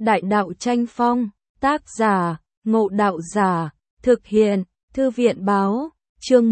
Đại đạo tranh phong, tác giả, Ngộ Đạo Giả, thực hiện, Thư viện báo, chương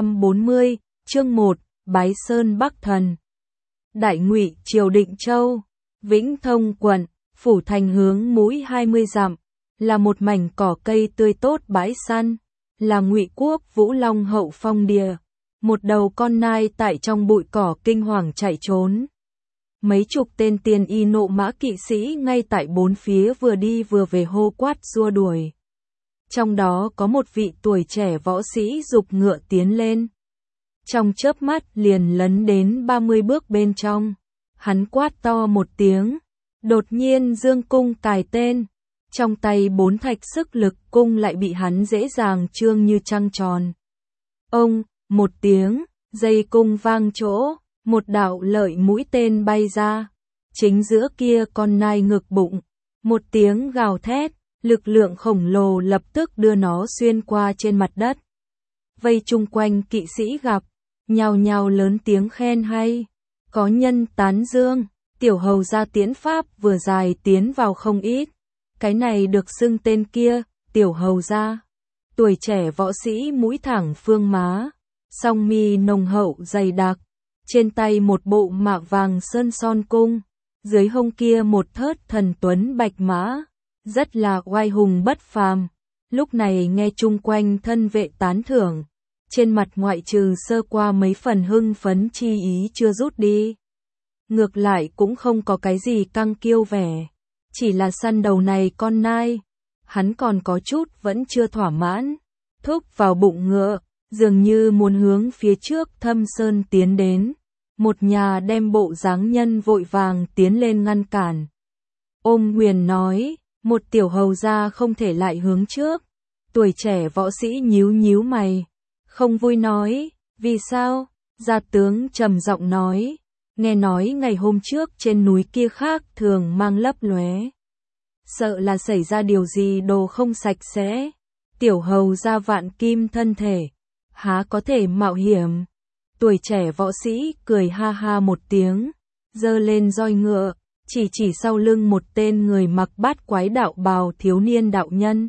140, chương 1, Bái Sơn Bắc Thần. Đại Ngụy Triều Định Châu, Vĩnh Thông quận, Phủ Thành hướng mũi 20 dặm, là một mảnh cỏ cây tươi tốt bãi săn, là Ngụy quốc Vũ Long hậu phong địa. Một đầu con nai tại trong bụi cỏ kinh hoàng chạy trốn. Mấy chục tên tiền y nộ mã kỵ sĩ ngay tại bốn phía vừa đi vừa về hô quát xua đuổi. Trong đó có một vị tuổi trẻ võ sĩ giục ngựa tiến lên. Trong chớp mắt liền lấn đến 30 bước bên trong. Hắn quát to một tiếng, đột nhiên dương cung cài tên. Trong tay 4 thạch sức lực cung lại bị hắn dễ dàng trương như trăng tròn. Ông, một tiếng, dây cung vang chỗ, một đạo lợi mũi tên bay ra. Chính giữa kia con nai ngực bụng, một tiếng gào thét, lực lượng khổng lồ lập tức đưa nó xuyên qua trên mặt đất. Vây chung quanh kỵ sĩ gặp, nhao nhao lớn tiếng khen hay. Có nhân tán dương, tiểu hầu gia tiễn pháp vừa dài tiến vào không ít. Cái này được xưng tên kia, tiểu hầu gia. Tuổi trẻ võ sĩ mũi thẳng phương má, song mi nồng hậu dày đặc, trên tay một bộ mạc vàng sơn son cung, dưới hông kia một thớt thần tuấn bạch mã, rất là oai hùng bất phàm. Lúc này nghe chung quanh thân vệ tán thưởng, trên mặt ngoại trừ sơ qua mấy phần hưng phấn chi ý chưa rút đi. Ngược lại cũng không có cái gì căng kiêu vẻ, chỉ là săn đầu này con nai, hắn còn có chút vẫn chưa thỏa mãn, thúc vào bụng ngựa, dường như muốn hướng phía trước Thâm Sơn tiến đến. Một nhà đem bộ dáng nhân vội vàng tiến lên ngăn cản. Ôm Huyền nói, một tiểu hầu gia không thể lại hướng trước. Tuổi trẻ võ sĩ nhíu nhíu mày, không vui nói, vì sao? Gia tướng trầm giọng nói, nghe nói ngày hôm trước trên núi kia khác thường mang lấp lóe. Sợ là xảy ra điều gì đồ không sạch sẽ. Tiểu hầu gia vạn kim thân thể, há có thể mạo hiểm. Tuổi trẻ võ sĩ cười ha ha một tiếng, giơ lên roi ngựa, chỉ sau lưng một tên người mặc bát quái đạo bào thiếu niên đạo nhân.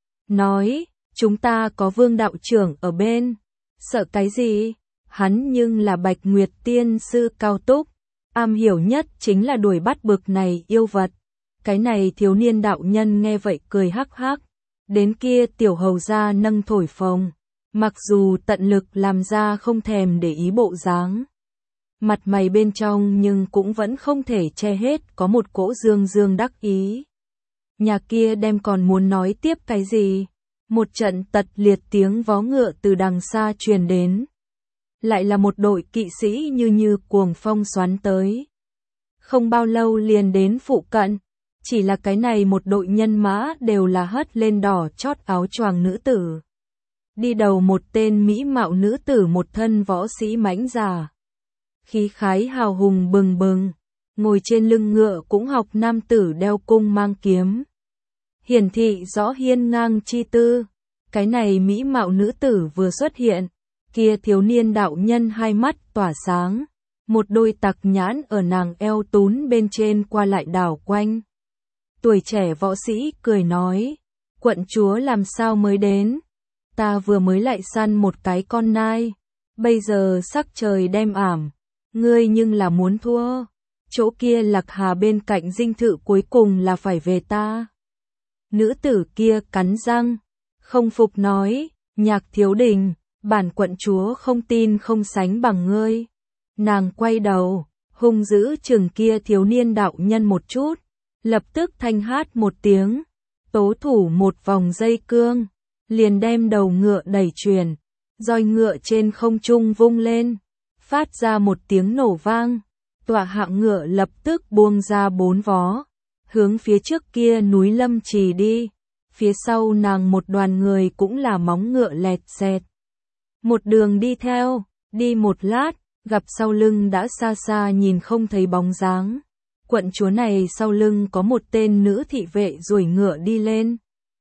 Nói, chúng ta có Vương đạo trưởng ở bên, sợ cái gì? Hắn nhưng là Bạch Nguyệt tiên sư cao túc, am hiểu nhất chính là đuổi bắt bực này yêu vật. Cái này thiếu niên đạo nhân nghe vậy cười hắc hắc, đến kia tiểu hầu gia nâng thổi phồng. Mặc dù tận lực làm ra không thèm để ý bộ dáng, mặt mày bên trong nhưng cũng vẫn không thể che hết có một cỗ dương dương đắc ý. Nhà kia đem còn muốn nói tiếp cái gì? Một trận tật liệt tiếng vó ngựa từ đằng xa truyền đến. Lại là một đội kỵ sĩ như cuồng phong xoắn tới. Không bao lâu liền đến phụ cận, chỉ là cái này một đội nhân mã đều là hất lên đỏ chót áo choàng nữ tử. Đi đầu một tên mỹ mạo nữ tử một thân võ sĩ mãnh già. Khí khái hào hùng bừng bừng, ngồi trên lưng ngựa cũng học nam tử đeo cung mang kiếm. Hiển thị rõ hiên ngang chi tư, cái này mỹ mạo nữ tử vừa xuất hiện, kia thiếu niên đạo nhân hai mắt tỏa sáng, một đôi tặc nhãn ở nàng eo tún bên trên qua lại đảo quanh. Tuổi trẻ võ sĩ cười nói, quận chúa làm sao mới đến? Ta vừa mới lại săn một cái con nai, bây giờ sắc trời đêm ảm, ngươi nhưng là muốn thua, chỗ kia Lạc Hà bên cạnh dinh thự cuối cùng là phải về ta. Nữ tử kia cắn răng, không phục nói, Nhạc thiếu đình, bản quận chúa không tin không sánh bằng ngươi. Nàng quay đầu, hung dữ chừng kia thiếu niên đạo nhân một chút, lập tức thanh hát một tiếng, tố thủ một vòng dây cương. Liền đem đầu ngựa đẩy truyền, roi ngựa trên không trung vung lên, phát ra một tiếng nổ vang, tọa hạng ngựa lập tức buông ra 4 vó, hướng phía trước kia núi Lâm Trì đi, phía sau nàng một đoàn người cũng là móng ngựa lẹt xẹt. Một đường đi theo, đi một lát, gặp sau lưng đã xa xa nhìn không thấy bóng dáng. Quận chúa này sau lưng có một tên nữ thị vệ duỗi ngựa đi lên.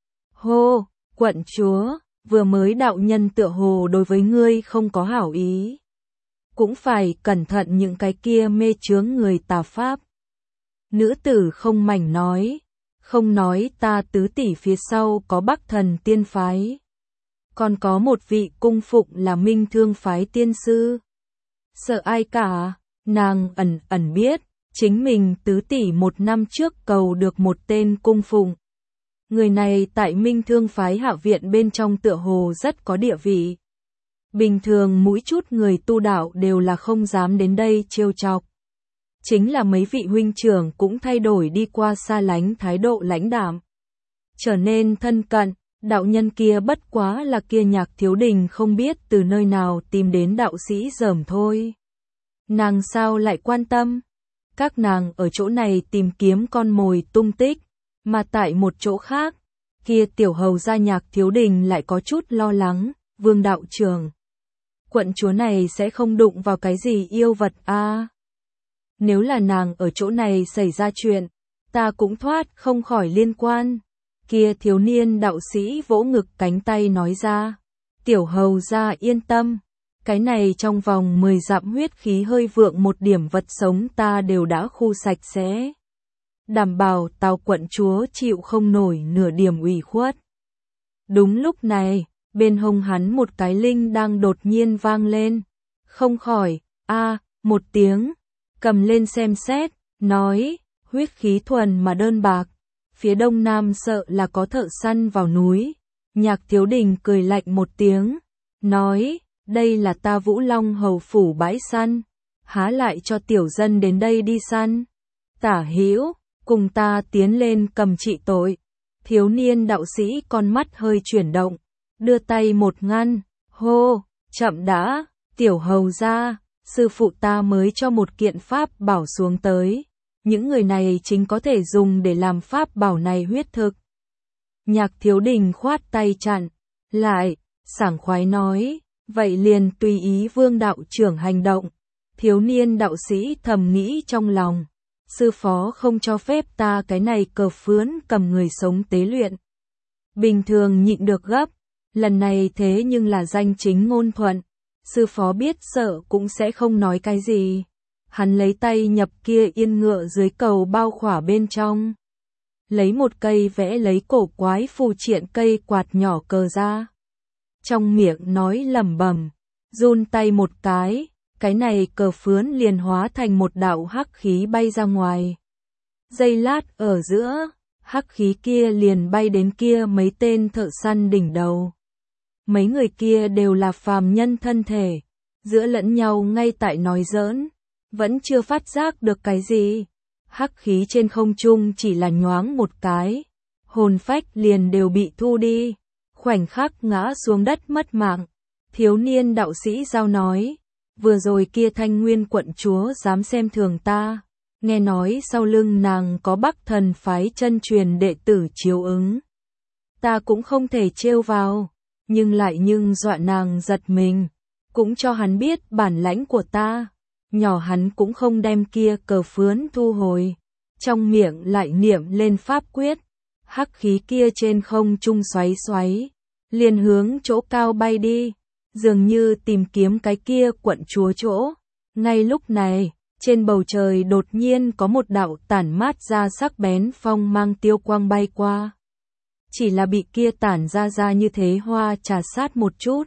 Hô! Quận chúa, vừa mới đạo nhân tựa hồ đối với ngươi không có hảo ý. Cũng phải cẩn thận những cái kia mê chướng người tà pháp. Nữ tử không mảnh nói, Không nói ta tứ tỷ phía sau có Bắc Thần tiên phái. Còn có một vị cung phụng là Minh Thương phái tiên sư. Sợ ai cả, nàng ẩn ẩn biết, chính mình tứ tỷ một năm trước cầu được một tên cung phụng. Người này tại Minh Thương phái hạ viện bên trong tựa hồ rất có địa vị. Bình thường mỗi chút người tu đạo đều là không dám đến đây trêu chọc. Chính là mấy vị huynh trưởng cũng thay đổi đi qua xa lánh thái độ lãnh đạm. Trở nên thân cận, đạo nhân kia bất quá là kia Nhạc Thiếu Đình không biết từ nơi nào tìm đến đạo sĩ dởm thôi. Nàng sao lại quan tâm? Các nàng ở chỗ này tìm kiếm con mồi tung tích, mà tại một chỗ khác, kia tiểu hầu gia Nhạc Thiếu Đình lại có chút lo lắng, Vương đạo trưởng. Quận chúa này sẽ không đụng vào cái gì yêu vật a? Nếu là nàng ở chỗ này xảy ra chuyện, ta cũng thoát không khỏi liên quan. Kia thiếu niên đạo sĩ vỗ ngực cánh tay nói ra. Tiểu hầu gia yên tâm. Cái này trong vòng 10 dặm huyết khí hơi vượng một điểm vật sống ta đều đã khu sạch sẽ. Đảm bảo Tào quận chúa chịu không nổi nửa điểm ủy khuất. Đúng lúc này, bên hông hắn một cái linh đang đột nhiên vang lên. Không khỏi, một tiếng, cầm lên xem xét, nói, huyết khí thuần mà đơn bạc. Phía đông nam sợ là có thợ săn vào núi. Nhạc Thiếu Đình cười lạnh một tiếng, nói, đây là ta Vũ Long hầu phủ bãi săn, há lại cho tiểu dân đến đây đi săn. Tả hữu, cùng ta tiến lên cầm trị tội. Thiếu niên đạo sĩ con mắt hơi chuyển động, đưa tay một ngăn, hô, chậm đã, tiểu hầu gia, sư phụ ta mới cho một kiện pháp bảo xuống tới. Những người này chính có thể dùng để làm pháp bảo này huyết thực. Nhạc Thiếu Đình khoát tay chặn, lại, sảng khoái nói, vậy liền tùy ý Vương đạo trưởng hành động. Thiếu niên đạo sĩ thầm nghĩ trong lòng, sư phó không cho phép ta cái này cờ phướn cầm người sống tế luyện. Bình thường nhịn được gấp, lần này thế nhưng là danh chính ngôn thuận, sư phó biết sợ cũng sẽ không nói cái gì. Hắn lấy tay nhập kia yên ngựa dưới cầu bao khỏa bên trong. Lấy một cây vẽ lấy cổ quái phù triện cây quạt nhỏ cờ ra. Trong miệng nói lẩm bẩm, run tay một cái này cờ phướn liền hóa thành một đạo hắc khí bay ra ngoài. Giây lát ở giữa, hắc khí kia liền bay đến kia mấy tên thợ săn đỉnh đầu. Mấy người kia đều là phàm nhân thân thể, giữa lẫn nhau ngay tại nói giỡn. Vẫn chưa phát giác được cái gì. Hắc khí trên không trung chỉ là nhoáng một cái. Hồn phách liền đều bị thu đi. Khoảnh khắc ngã xuống đất mất mạng. Thiếu niên đạo sĩ giao nói. Vừa rồi kia Thanh Nguyên quận chúa dám xem thường ta. Nghe nói sau lưng nàng có Bắc Thần phái chân truyền đệ tử chiếu ứng. Ta cũng không thể trêu vào. Nhưng dọa nàng giật mình. Cũng cho hắn biết bản lãnh của ta. Nhỏ hắn cũng không đem kia cờ phướn thu hồi, trong miệng lại niệm lên pháp quyết, hắc khí kia trên không trung xoáy xoáy, liền hướng chỗ cao bay đi, dường như tìm kiếm cái kia quận chúa chỗ. Ngay lúc này, trên bầu trời đột nhiên có một đạo tản mát ra sắc bén phong mang tiêu quang bay qua. Chỉ là bị kia tản ra như thế hoa trà sát một chút,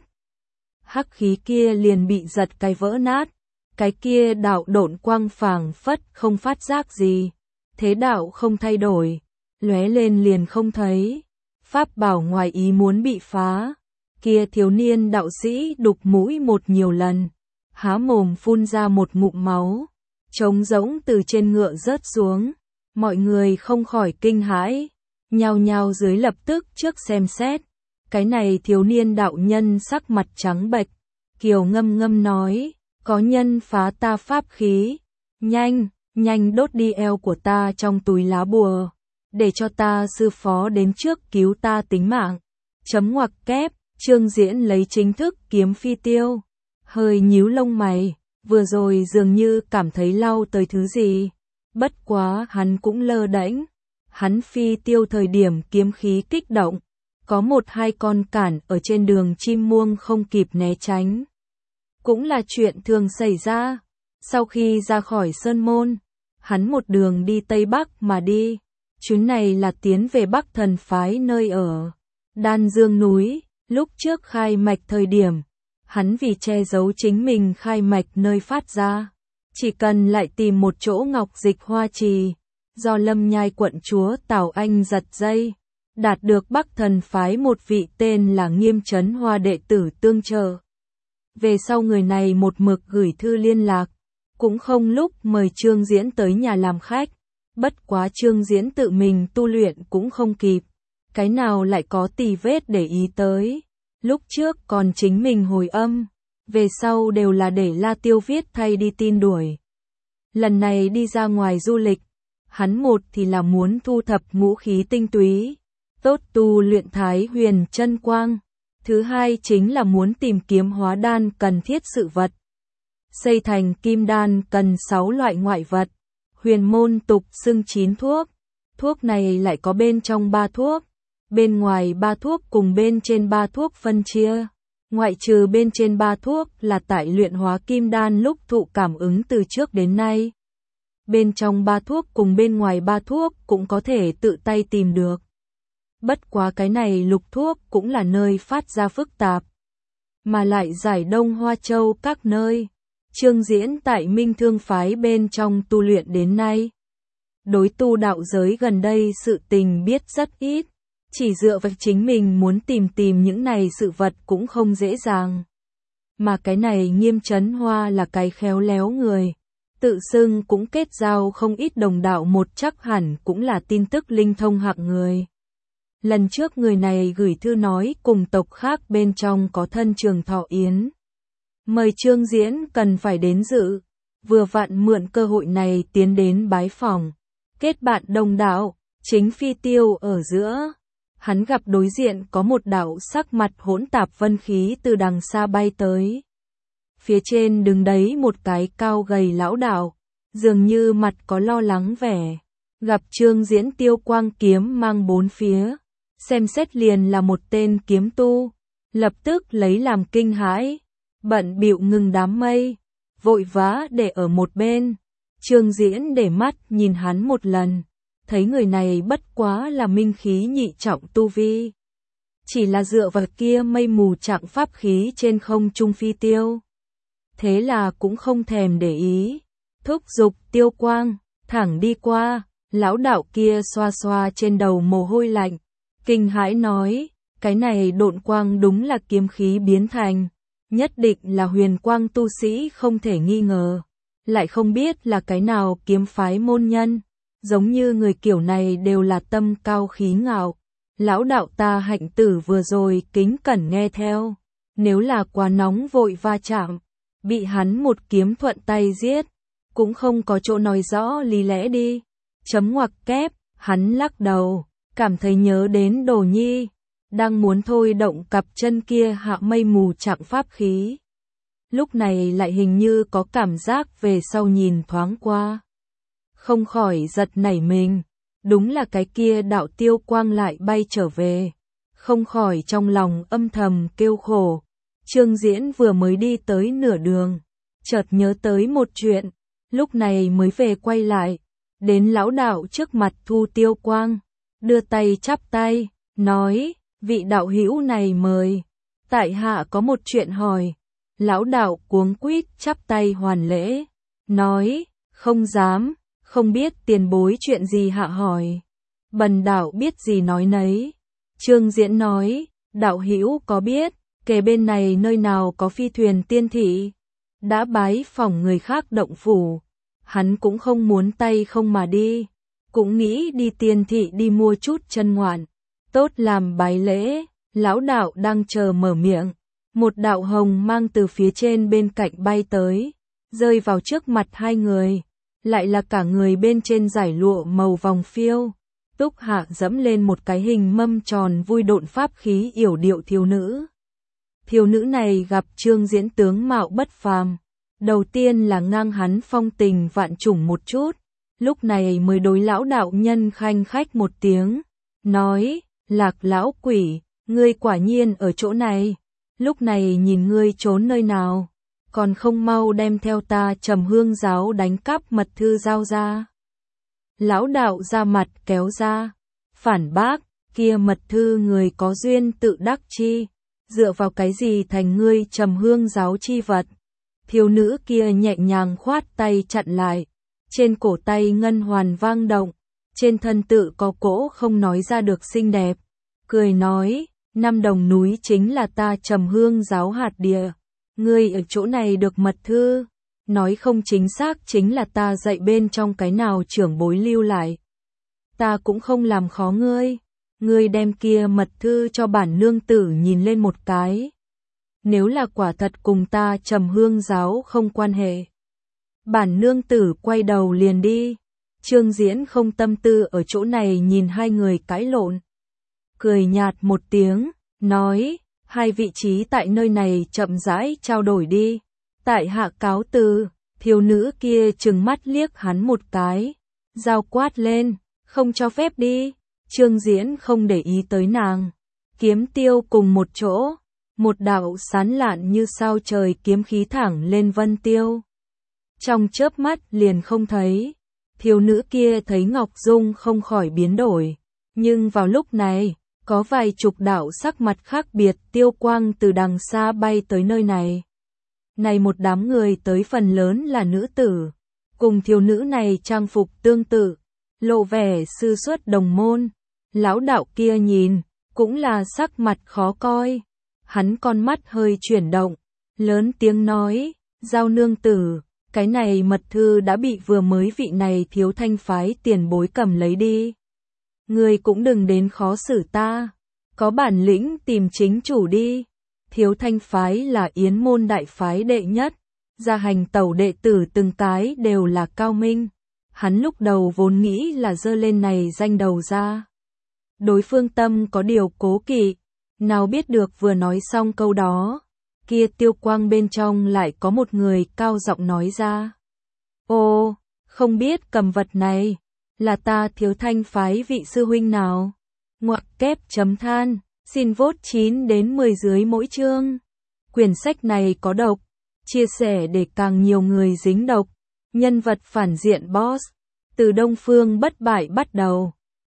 hắc khí kia liền bị giật cái vỡ nát. Cái kia đạo độn quang phảng phất không phát giác gì, thế đạo không thay đổi, lóe lên liền không thấy. Pháp bảo ngoài ý muốn bị phá, kia thiếu niên đạo sĩ đục mũi một nhiều lần, há mồm phun ra một ngụm máu, trống rỗng từ trên ngựa rớt xuống. Mọi người không khỏi kinh hãi, nhao nhao dưới lập tức trước xem xét. Cái này thiếu niên đạo nhân sắc mặt trắng bệch, kiều ngâm ngâm nói. Có nhân phá ta pháp khí, nhanh đốt đi eo của ta trong túi lá bùa, để cho ta sư phó đến trước cứu ta tính mạng. Chấm ngoặc kép, Trương Diễn lấy chính thức kiếm phi tiêu, hơi nhíu lông mày, vừa rồi dường như cảm thấy lau tới thứ gì, bất quá hắn cũng lơ đễnh, hắn phi tiêu thời điểm kiếm khí kích động, có một hai con cản ở trên đường chim muông không kịp né tránh. Cũng là chuyện thường xảy ra. Sau khi ra khỏi sơn môn, hắn một đường đi Tây Bắc mà đi. chuyến này là tiến về Bắc Thần phái nơi ở Đan Dương núi. Lúc trước khai mạch thời điểm, hắn vì che giấu chính mình khai mạch nơi phát ra, chỉ cần lại tìm một chỗ ngọc dịch hoa trì, do Lâm Nhai quận chúa Tào Anh giật dây, đạt được Bắc Thần phái một vị tên là Nghiêm Chấn Hoa đệ tử tương trợ. Về sau người này một mực gửi thư liên lạc, cũng không lúc mời Trương Diễn tới nhà làm khách, bất quá Trương Diễn tự mình tu luyện cũng không kịp, cái nào lại có tì vết để ý tới. Lúc trước còn chính mình hồi âm, về sau đều là để La Tiêu viết thay đi tin đuổi. Lần này đi ra ngoài du lịch, hắn một thì là muốn thu thập ngũ khí tinh túy, tốt tu luyện Thái Huyền chân quang, thứ hai chính là muốn tìm kiếm hóa đan cần thiết sự vật. Xây thành kim đan cần 6 loại ngoại vật, huyền môn tục xưng 9 thuốc, thuốc này lại có bên trong 3 thuốc, bên ngoài 3 thuốc cùng bên trên 3 thuốc phân chia. Ngoại trừ bên trên 3 thuốc là tại luyện hóa kim đan lúc thụ cảm ứng từ trước đến nay. Bên trong 3 thuốc cùng bên ngoài 3 thuốc cũng có thể tự tay tìm được. Bất quá cái này lục thuốc cũng là nơi phát ra phức tạp, mà lại giải Đông Hoa Châu các nơi. Trương Diễn tại Minh Thương phái bên trong tu luyện đến nay, đối tu đạo giới gần đây sự tình biết rất ít, chỉ dựa vào chính mình muốn tìm những này sự vật cũng không dễ dàng. Mà cái này Nghiêm Chấn Hoa là cái khéo léo người, tự xưng cũng kết giao không ít đồng đạo, một chắc hẳn cũng là tin tức linh thông hạng người. Lần trước người này gửi thư nói cùng tộc khác bên trong có thân Trường Thọ Yến, mời Trương Diễn cần phải đến dự, vừa vặn mượn cơ hội này tiến đến bái phỏng, kết bạn đồng đạo, chính phi tiêu ở giữa. Hắn gặp đối diện có một đạo sắc mặt hỗn tạp vân khí từ đằng xa bay tới. Phía trên đứng đấy một cái cao gầy lão đạo, dường như mặt có lo lắng vẻ. Gặp Trương Diễn tiêu quang kiếm mang bốn phía, xem xét liền là một tên kiếm tu, lập tức lấy làm kinh hãi, bận bịu ngừng đám mây, vội vã để ở một bên. Trương Diễn để mắt nhìn hắn một lần, thấy người này bất quá là minh khí nhị trọng tu vi, chỉ là dựa vào kia mây mù trạng pháp khí trên không trung phi tiêu. Thế là cũng không thèm để ý, thúc giục tiêu quang, thẳng đi qua. Lão đạo kia xoa xoa trên đầu mồ hôi lạnh, kinh hãi nói, cái này độn quang đúng là kiếm khí biến thành, nhất định là huyền quang tu sĩ không thể nghi ngờ, lại không biết là cái nào kiếm phái môn nhân, giống như người kiểu này đều là tâm cao khí ngạo. Lão đạo ta hạnh tử vừa rồi kính cẩn nghe theo, nếu là quá nóng vội va chạm, bị hắn một kiếm thuận tay giết, cũng không có chỗ nói rõ lý lẽ đi. Chấm ngoặc kép, hắn lắc đầu, cảm thấy nhớ đến Đồ Nhi, đang muốn thôi động cặp chân kia hạ mây mù trạng pháp khí. Lúc này lại hình như có cảm giác về sau nhìn thoáng qua, không khỏi giật nảy mình, đúng là cái kia đạo tiêu quang lại bay trở về, không khỏi trong lòng âm thầm kêu khổ. Trương Diễn vừa mới đi tới nửa đường, chợt nhớ tới một chuyện, lúc này mới về quay lại. Đến lão đạo trước mặt thu tiêu quang, đưa tay chắp tay, nói, vị đạo hữu này mời, tại hạ có một chuyện hỏi. Lão đạo cuống quýt chắp tay hoàn lễ, nói, không dám, không biết tiền bối chuyện gì hạ hỏi. Bần đạo biết gì nói nấy. Trương Diễn nói, đạo hữu có biết, kề bên này nơi nào có phi thuyền tiên thị, đã bái phỏng người khác động phủ. Hắn cũng không muốn tay không mà đi, cũng nghĩ đi tiên thị đi mua chút chân ngoạn, tốt làm bái lễ. Lão đạo đang chờ mở miệng, một đạo hồng mang từ phía trên bên cạnh bay tới, rơi vào trước mặt hai người, lại là cả người bên trên giải lụa màu vòng phiêu. Túc Hạ dẫm lên một cái hình mâm tròn vui độn pháp khí yểu điệu thiếu nữ. Thiếu nữ này gặp Trương Diễn tướng mạo bất phàm, đầu tiên là ngang hắn phong tình vạn trùng một chút, lúc này mới đối lão đạo nhân khanh khách một tiếng, nói, Lạc lão quỷ, ngươi quả nhiên ở chỗ này, lúc này nhìn ngươi trốn nơi nào, còn không mau đem theo ta Trầm Hương giáo đánh cắp mật thư giao ra. Lão đạo ra mặt kéo ra, phản bác, kia mật thư người có duyên tự đắc chi, dựa vào cái gì thành ngươi Trầm Hương giáo chi vật. Thiếu nữ kia nhẹ nhàng khoát tay chặn lại, trên cổ tay ngân hoàn vang động, trên thân tự có cỗ không nói ra được xinh đẹp, cười nói, 5 đồng núi chính là ta Trầm Hương giáo hạt địa, ngươi ở chỗ này được mật thư, nói không chính xác chính là ta dạy bên trong cái nào trưởng bối lưu lại. Ta cũng không làm khó ngươi đem kia mật thư cho bản nương tử nhìn lên một cái. Nếu là quả thật cùng ta Trầm Hương giáo không quan hệ. Bản nương tử quay đầu liền đi. Trương Diễn không tâm tư ở chỗ này nhìn hai người cãi lộn. Cười nhạt một tiếng, nói, hai vị trí tại nơi này chậm rãi trao đổi đi. Tại hạ cáo từ, thiếu nữ kia trừng mắt liếc hắn một cái, dao quát lên, không cho phép đi. Trương Diễn không để ý tới nàng, kiếm tiêu cùng một chỗ, một đạo sán lạn như sao trời kiếm khí thẳng lên vân tiêu. Trong chớp mắt liền không thấy, thiếu nữ kia thấy Ngọc Dung không khỏi biến đổi, nhưng vào lúc này, có vài chục đạo sắc mặt khác biệt tiêu quang từ đằng xa bay tới nơi này. Này một đám người tới phần lớn là nữ tử, cùng thiếu nữ này trang phục tương tự, lộ vẻ sư xuất đồng môn. Lão đạo kia nhìn, cũng là sắc mặt khó coi. Hắn con mắt hơi chuyển động, lớn tiếng nói, giao nương tử, cái này mật thư đã bị vừa mới vị này Thiếu Thanh phái tiền bối cầm lấy đi. Ngươi cũng đừng đến khó xử ta, có bản lĩnh tìm chính chủ đi. Thiếu Thanh phái là Yến môn đại phái đệ nhất, gia hành tẩu đệ tử từng cái đều là cao minh. Hắn lúc đầu vốn nghĩ là giơ lên này danh đầu ra. Đối phương tâm có điều cố kỵ, nào biết được vừa nói xong câu đó, kia tiêu quang bên trong lại có một người cao giọng nói ra. Ô, không biết cầm vật này, là ta Thiếu Thanh phái vị sư huynh nào? Ngoặc kép chấm than, xin vote 9 đến 10 dưới mỗi chương. Quyển sách này có độc, chia sẻ để càng nhiều người dính độc. Nhân vật phản diện boss, từ Đông Phương bất bại bắt đầu.